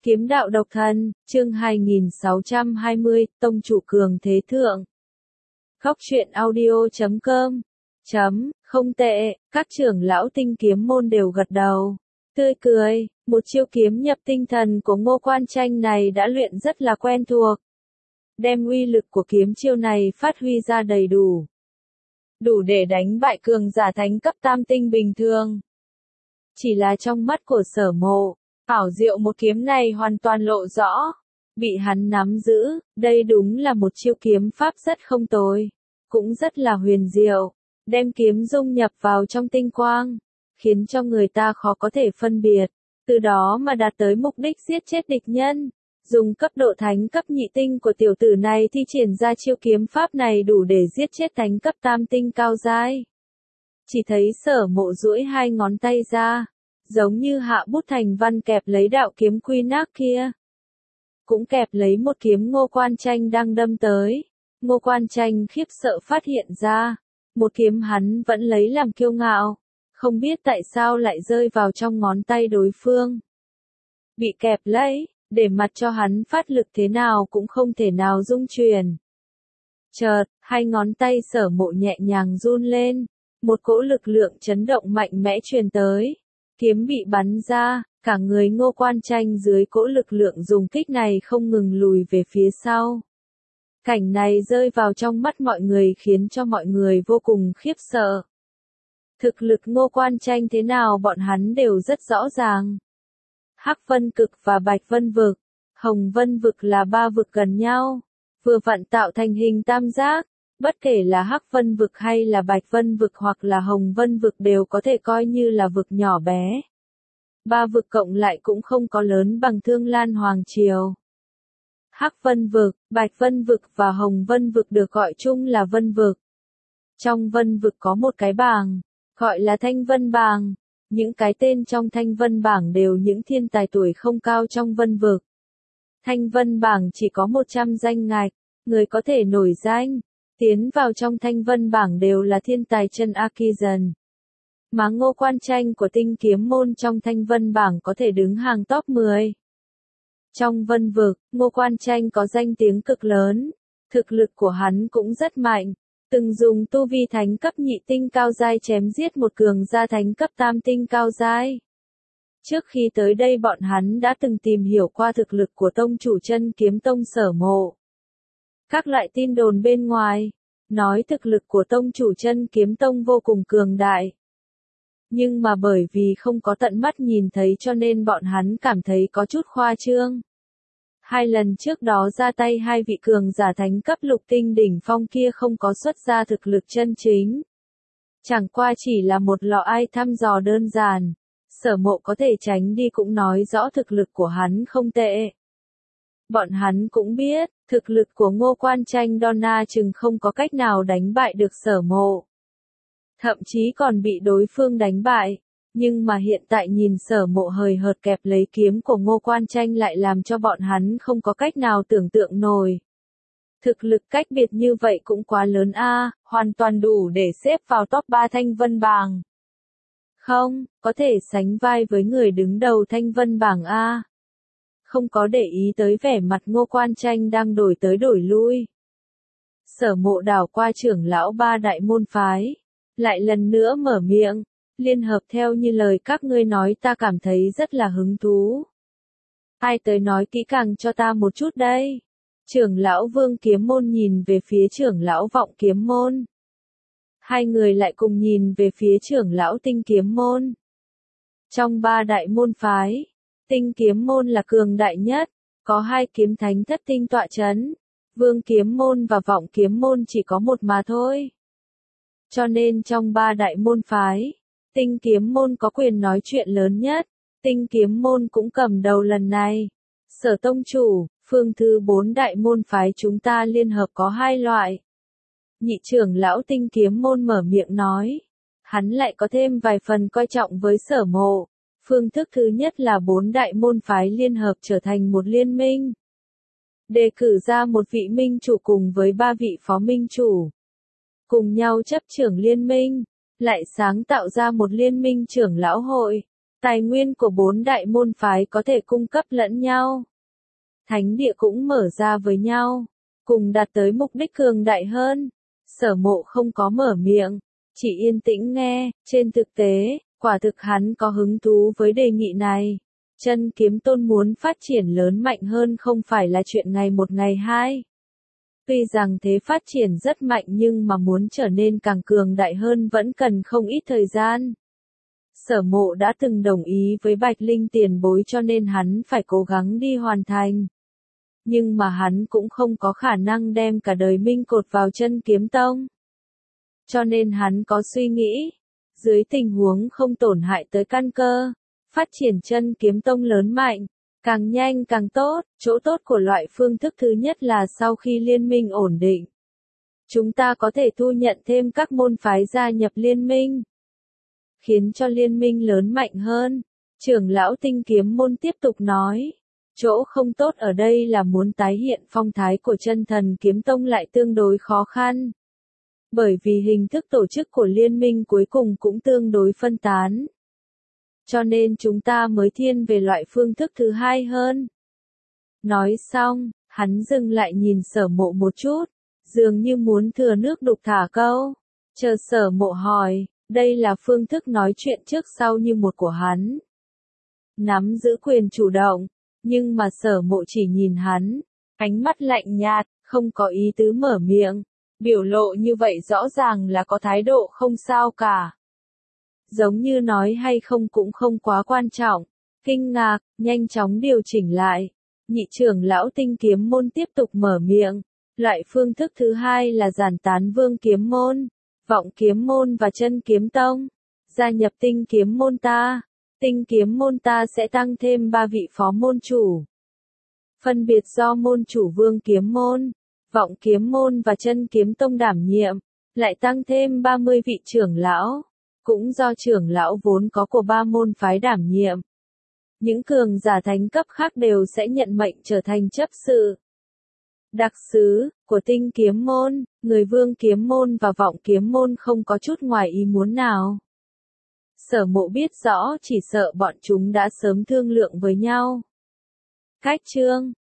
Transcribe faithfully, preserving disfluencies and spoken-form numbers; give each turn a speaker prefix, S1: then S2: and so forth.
S1: Kiếm đạo độc thân, chương hai nghìn sáu trăm hai mươi, Tông chủ cường thế thượng. Góc truyện audio chấm com. Chấm, không tệ, các trưởng lão tinh kiếm môn đều gật đầu. Tươi cười, một chiêu kiếm nhập tinh thần của Ngô Quan Tranh này đã luyện rất là quen thuộc. Đem uy lực của kiếm chiêu này phát huy ra đầy đủ. Đủ để đánh bại cường giả thánh cấp tam tinh bình thường. Chỉ là trong mắt của Sở Mộ, ảo diệu một kiếm này hoàn toàn lộ rõ. Bị hắn nắm giữ, đây đúng là một chiêu kiếm pháp rất không tồi. Cũng rất là huyền diệu. Đem kiếm dung nhập vào trong tinh quang. Khiến cho người ta khó có thể phân biệt. Từ đó mà đạt tới mục đích giết chết địch nhân. Dùng cấp độ thánh cấp nhị tinh của tiểu tử này thi triển ra chiêu kiếm pháp này đủ để giết chết thánh cấp tam tinh cao giai. Chỉ thấy Sở Mộ duỗi hai ngón tay ra. Giống như hạ bút thành văn kẹp lấy đạo kiếm quy nát kia. Cũng kẹp lấy một kiếm Ngô Quan Tranh đang đâm tới. Ngô Quan Tranh khiếp sợ phát hiện ra. Một kiếm hắn vẫn lấy làm kiêu ngạo. Không biết tại sao lại rơi vào trong ngón tay đối phương. Bị kẹp lấy, để mặc cho hắn phát lực thế nào cũng không thể nào dung chuyển. Chợt, hai ngón tay Sở Mộ nhẹ nhàng run lên. Một cỗ lực lượng chấn động mạnh mẽ truyền tới. Kiếm bị bắn ra, cả người Ngô Quan Tranh dưới cỗ lực lượng dùng kích này không ngừng lùi về phía sau. Cảnh này rơi vào trong mắt mọi người khiến cho mọi người vô cùng khiếp sợ. Thực lực Ngô Quan Tranh thế nào bọn hắn đều rất rõ ràng. Hắc Vân Cực và Bạch Vân Vực, Hồng Vân Vực là ba vực gần nhau, vừa vặn tạo thành hình tam giác. Bất kể là Hắc Vân Vực hay là Bạch Vân Vực hoặc là Hồng Vân Vực đều có thể coi như là vực nhỏ bé. Ba vực cộng lại cũng không có lớn bằng Thương Lan Hoàng Triều. Hắc Vân Vực, Bạch Vân Vực và Hồng Vân Vực được gọi chung là Vân Vực. Trong Vân Vực có một cái bảng, gọi là Thanh Vân Bảng. Những cái tên trong Thanh Vân Bảng đều những thiên tài tuổi không cao trong Vân Vực. Thanh Vân Bảng chỉ có một trăm danh ngạch, người có thể nổi danh. Tiến vào trong Thanh Vân Bảng đều là thiên tài chân Akizen. Mà Ngô Quan Tranh của tinh kiếm môn trong Thanh Vân Bảng có thể đứng hàng top mười. Trong Vân Vực, Ngô Quan Tranh có danh tiếng cực lớn. Thực lực của hắn cũng rất mạnh. Từng dùng tu vi thánh cấp nhị tinh cao giai chém giết một cường gia thánh cấp tam tinh cao giai. Trước khi tới đây bọn hắn đã từng tìm hiểu qua thực lực của tông chủ chân kiếm tông Sở Mộ. Các loại tin đồn bên ngoài, nói thực lực của tông chủ chân kiếm tông vô cùng cường đại. Nhưng mà bởi vì không có tận mắt nhìn thấy cho nên bọn hắn cảm thấy có chút khoa trương. Hai lần trước đó ra tay hai vị cường giả thánh cấp lục tinh đỉnh phong kia không có xuất ra thực lực chân chính. Chẳng qua chỉ là một lọ ai thăm dò đơn giản. Sở Mộ có thể tránh đi cũng nói rõ thực lực của hắn không tệ. Bọn hắn cũng biết, thực lực của Ngô Quan Tranh Donna chừng không có cách nào đánh bại được Sở Mộ. Thậm chí còn bị đối phương đánh bại. Nhưng mà hiện tại nhìn Sở Mộ hời hợt kẹp lấy kiếm của Ngô Quan Tranh lại làm cho bọn hắn không có cách nào tưởng tượng nổi. Thực lực cách biệt như vậy cũng quá lớn a, hoàn toàn đủ để xếp vào top ba Thanh Vân Bảng. Không, có thể sánh vai với người đứng đầu Thanh Vân Bảng a. Không có để ý tới vẻ mặt Ngô Quan Tranh đang đổi tới đổi lui. Sở Mộ đảo qua trưởng lão ba đại môn phái. Lại lần nữa mở miệng. Liên hợp theo như lời các ngươi nói ta cảm thấy rất là hứng thú. Ai tới nói kỹ càng cho ta một chút đây. Trưởng lão Vương Kiếm Môn nhìn về phía trưởng lão Vọng Kiếm Môn. Hai người lại cùng nhìn về phía trưởng lão Tinh Kiếm Môn. Trong ba đại môn phái, Tinh Kiếm Môn là cường đại nhất, có hai kiếm thánh thất tinh tọa chấn. Vương Kiếm Môn và Vọng Kiếm Môn chỉ có một mà thôi. Cho nên trong ba đại môn phái, Tinh Kiếm Môn có quyền nói chuyện lớn nhất. Tinh Kiếm Môn cũng cầm đầu lần này. Sở tông chủ, phương thứ bốn đại môn phái chúng ta liên hợp có hai loại. Nhị trưởng lão Tinh Kiếm Môn mở miệng nói. Hắn lại có thêm vài phần coi trọng với Sở Mộ. Phương thức thứ nhất là bốn đại môn phái liên hợp trở thành một liên minh. Đề cử ra một vị minh chủ cùng với ba vị phó minh chủ. Cùng nhau chấp trưởng liên minh. Lại sáng tạo ra một liên minh trưởng lão hội. Tài nguyên của bốn đại môn phái có thể cung cấp lẫn nhau. Thánh địa cũng mở ra với nhau, cùng đạt tới mục đích cường đại hơn. Sở Mộ không có mở miệng, chỉ yên tĩnh nghe. Trên thực tế, quả thực hắn có hứng thú với đề nghị này. Chân Kiếm Tôn muốn phát triển lớn mạnh hơn không phải là chuyện ngày một ngày hai. Tuy rằng thế phát triển rất mạnh nhưng mà muốn trở nên càng cường đại hơn vẫn cần không ít thời gian. Sở Mộ đã từng đồng ý với Bạch Linh tiền bối cho nên hắn phải cố gắng đi hoàn thành. Nhưng mà hắn cũng không có khả năng đem cả đời minh cột vào Chân Kiếm Tông. Cho nên hắn có suy nghĩ, dưới tình huống không tổn hại tới căn cơ, phát triển Chân Kiếm Tông lớn mạnh, càng nhanh càng tốt. Chỗ tốt của loại phương thức thứ nhất là sau khi liên minh ổn định, chúng ta có thể thu nhận thêm các môn phái gia nhập liên minh, khiến cho liên minh lớn mạnh hơn. Trưởng lão Tinh Kiếm Môn tiếp tục nói, chỗ không tốt ở đây là muốn tái hiện phong thái của Chân Thần Kiếm Tông lại tương đối khó khăn. Bởi vì hình thức tổ chức của liên minh cuối cùng cũng tương đối phân tán. Cho nên chúng ta mới thiên về loại phương thức thứ hai hơn. Nói xong, hắn dừng lại nhìn Sở Mộ một chút, dường như muốn thừa nước đục thả câu. Chờ Sở Mộ hỏi, đây là phương thức nói chuyện trước sau như một của hắn. Nắm giữ quyền chủ động, nhưng mà Sở Mộ chỉ nhìn hắn, ánh mắt lạnh nhạt, không có ý tứ mở miệng. Biểu lộ như vậy rõ ràng là có thái độ không sao cả. Giống như nói hay không cũng không quá quan trọng. Kinh ngạc, nhanh chóng điều chỉnh lại. Nhị trưởng lão Tinh Kiếm Môn tiếp tục mở miệng. Loại phương thức thứ hai là giản tán Vương Kiếm Môn, Vọng Kiếm Môn và Chân Kiếm Tông. Gia nhập Tinh Kiếm Môn ta, Tinh Kiếm Môn ta sẽ tăng thêm ba vị phó môn chủ. Phân biệt do môn chủ Vương Kiếm Môn, Vọng Kiếm Môn và Chân Kiếm Tông đảm nhiệm, lại tăng thêm ba mươi vị trưởng lão, cũng do trưởng lão vốn có của ba môn phái đảm nhiệm. Những cường giả thánh cấp khác đều sẽ nhận mệnh trở thành chấp sự. Đặc sứ của Tinh Kiếm Môn, người Vương Kiếm Môn và Vọng Kiếm Môn không có chút ngoài ý muốn nào. Sở Mộ biết rõ chỉ sợ bọn chúng đã sớm thương lượng với nhau. Cách chương